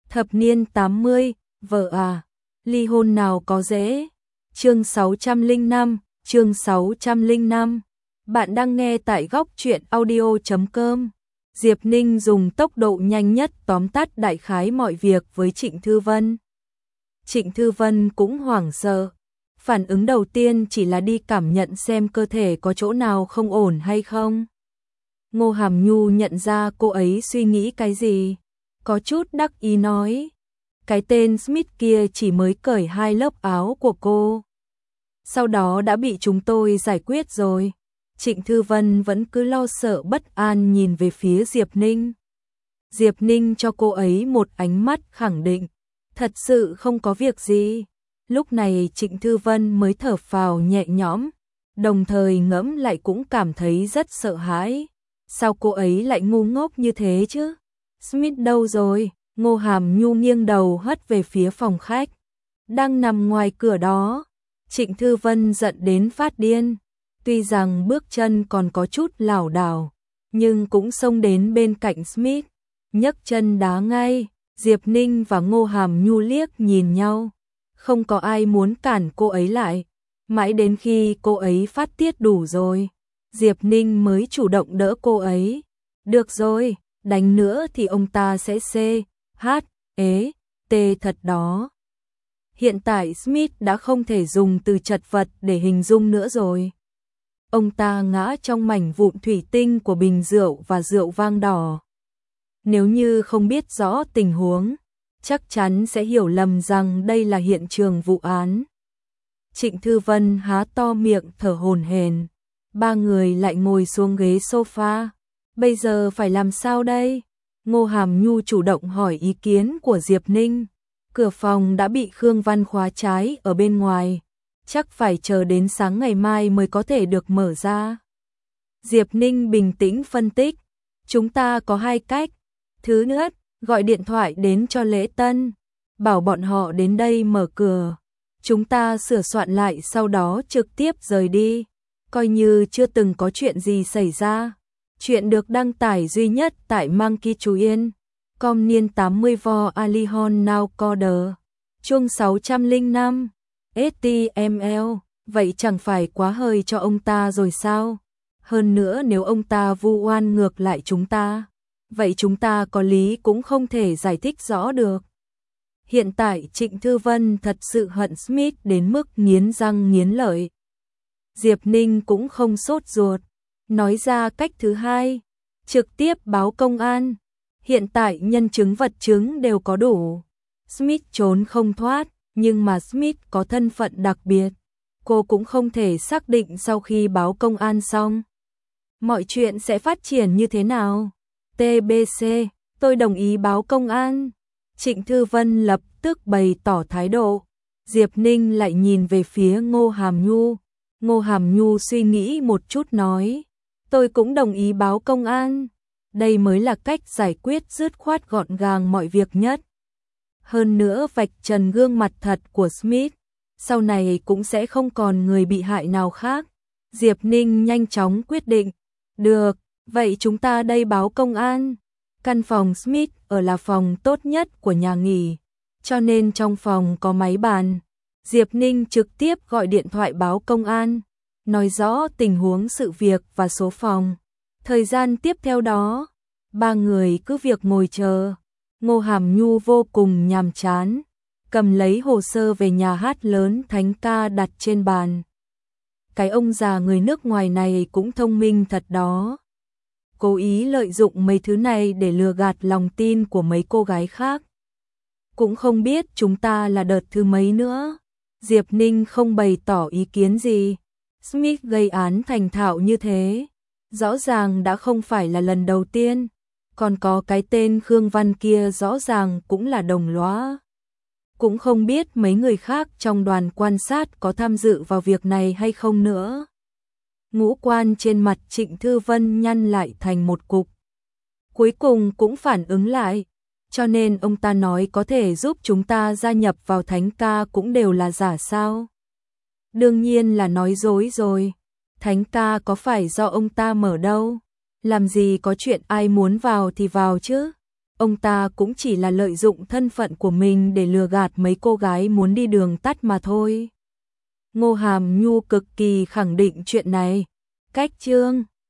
Thập niên 80, vợ à, ly hôn nào có dễ. Chương 605, chương 605. Bạn đang nghe tại góc truyện audio.com. Diệp Ninh dùng tốc độ nhanh nhất tóm tắt đại khái mọi việc với Trịnh Thư Vân. Trịnh Thư Vân cũng hoảng sợ. Phản ứng đầu tiên chỉ là đi cảm nhận xem cơ thể có chỗ nào không ổn hay không. Ngô Hàm Nhu nhận ra cô ấy suy nghĩ cái gì. Có chút đắc ý nói. Cái tên Smith kia chỉ mới cởi 2 lớp áo của cô. Sau đó đã bị chúng tôi giải quyết rồi. Trịnh Thư Vân vẫn cứ lo sợ bất an nhìn về phía Diệp Ninh. Diệp Ninh cho cô ấy một ánh mắt khẳng định. Thật sự không có việc gì. Lúc này Trịnh Thư Vân mới thở phào nhẹ nhõm. Đồng thời ngẫm lại cũng cảm thấy rất sợ hãi. Sao cô ấy lại ngu ngốc như thế chứ? Smith đâu rồi? Ngô Hàm Nhu nghiêng đầu hất về phía phòng khách. Đang nằm ngoài cửa đó. Trịnh Thư Vân giận đến phát điên. Tuy rằng bước chân còn có chút lảo đảo, nhưng cũng xông đến bên cạnh Smith. Nhấc chân đá ngay. Diệp Ninh và Ngô Hàm Nhu liếc nhìn nhau. Không có ai muốn cản cô ấy lại. Mãi đến khi cô ấy phát tiết đủ rồi, Diệp Ninh mới chủ động đỡ cô ấy. Được rồi, đánh nữa thì ông ta sẽ C.H.E.T thật đó. Hiện tại Smith đã không thể dùng từ chật vật để hình dung nữa rồi. Ông ta ngã trong mảnh vụn thủy tinh của bình rượu và rượu vang đỏ. Nếu như không biết rõ tình huống, chắc chắn sẽ hiểu lầm rằng đây là hiện trường vụ án. Trịnh Thư Vân há to miệng thở hổn hển. Ba người lại ngồi xuống ghế sofa. Bây giờ phải làm sao đây? Ngô Hàm Nhu chủ động hỏi ý kiến của Diệp Ninh. Cửa phòng đã bị Khương Văn khóa trái ở bên ngoài. Chắc phải chờ đến sáng ngày mai mới có thể được mở ra. Diệp Ninh bình tĩnh phân tích. Chúng ta có 2 cách. Thứ nhất, gọi điện thoại đến cho Lễ Tân. Bảo bọn họ đến đây mở cửa. Chúng ta sửa soạn lại sau đó trực tiếp rời đi. Coi như chưa từng có chuyện gì xảy ra. Chuyện được đăng tải duy nhất tại Monkey Chú Yên. Com niên 80 vo Alihon Now Coder. Chuông 605. HTML. Vậy chẳng phải quá hời cho ông ta rồi sao? Hơn nữa nếu ông ta vu oan ngược lại chúng ta, vậy chúng ta có lý cũng không thể giải thích rõ được. Hiện tại Trịnh Thư Vân thật sự hận Smith đến mức nghiến răng nghiến lợi. Diệp Ninh cũng không sốt ruột. Nói ra cách thứ hai. Trực tiếp báo công an. Hiện tại nhân chứng vật chứng đều có đủ. Smith trốn không thoát, nhưng mà Smith có thân phận đặc biệt. Cô cũng không thể xác định sau khi báo công an xong, mọi chuyện sẽ phát triển như thế nào. TBC, tôi đồng ý báo công an. Trịnh Thư Vân lập tức bày tỏ thái độ. Diệp Ninh lại nhìn về phía Ngô Hàm Nhu. Ngô Hàm Nhu suy nghĩ một chút nói. Tôi cũng đồng ý báo công an. Đây mới là cách giải quyết dứt khoát gọn gàng mọi việc nhất. Hơn nữa vạch trần gương mặt thật của Smith. Sau này cũng sẽ không còn người bị hại nào khác. Diệp Ninh nhanh chóng quyết định. Được, vậy chúng ta đây báo công an. Căn phòng Smith ở là phòng tốt nhất của nhà nghỉ, cho nên trong phòng có máy bàn. Diệp Ninh trực tiếp gọi điện thoại báo công an, nói rõ tình huống sự việc và số phòng. Thời gian tiếp theo đó, ba người cứ việc ngồi chờ. Ngô Hàm Nhu vô cùng nhàm chán, cầm lấy hồ sơ về nhà hát lớn Thánh Ca đặt trên bàn. Cái ông già người nước ngoài này cũng thông minh thật đó. Cố ý lợi dụng mấy thứ này để lừa gạt lòng tin của mấy cô gái khác. Cũng không biết chúng ta là đợt thứ mấy nữa. Diệp Ninh không bày tỏ ý kiến gì. Smith gây án thành thạo như thế, rõ ràng đã không phải là lần đầu tiên. Còn có cái tên Khương Văn kia rõ ràng cũng là đồng lõa. Cũng không biết mấy người khác trong đoàn quan sát có tham dự vào việc này hay không nữa. Ngũ quan trên mặt Trịnh Thư Vân nhăn lại thành một cục. Cuối cùng cũng phản ứng lại. Cho nên ông ta nói có thể giúp chúng ta gia nhập vào Thánh Ca cũng đều là giả sao? Đương nhiên là nói dối rồi. Thánh Ca có phải do ông ta mở đâu? Làm gì có chuyện ai muốn vào thì vào chứ? ông ta cũng chỉ là lợi dụng thân phận của mình để lừa gạt mấy cô gái muốn đi đường tắt mà thôi. Ngô Hàm Nhu cực kỳ khẳng định chuyện này. Cách chương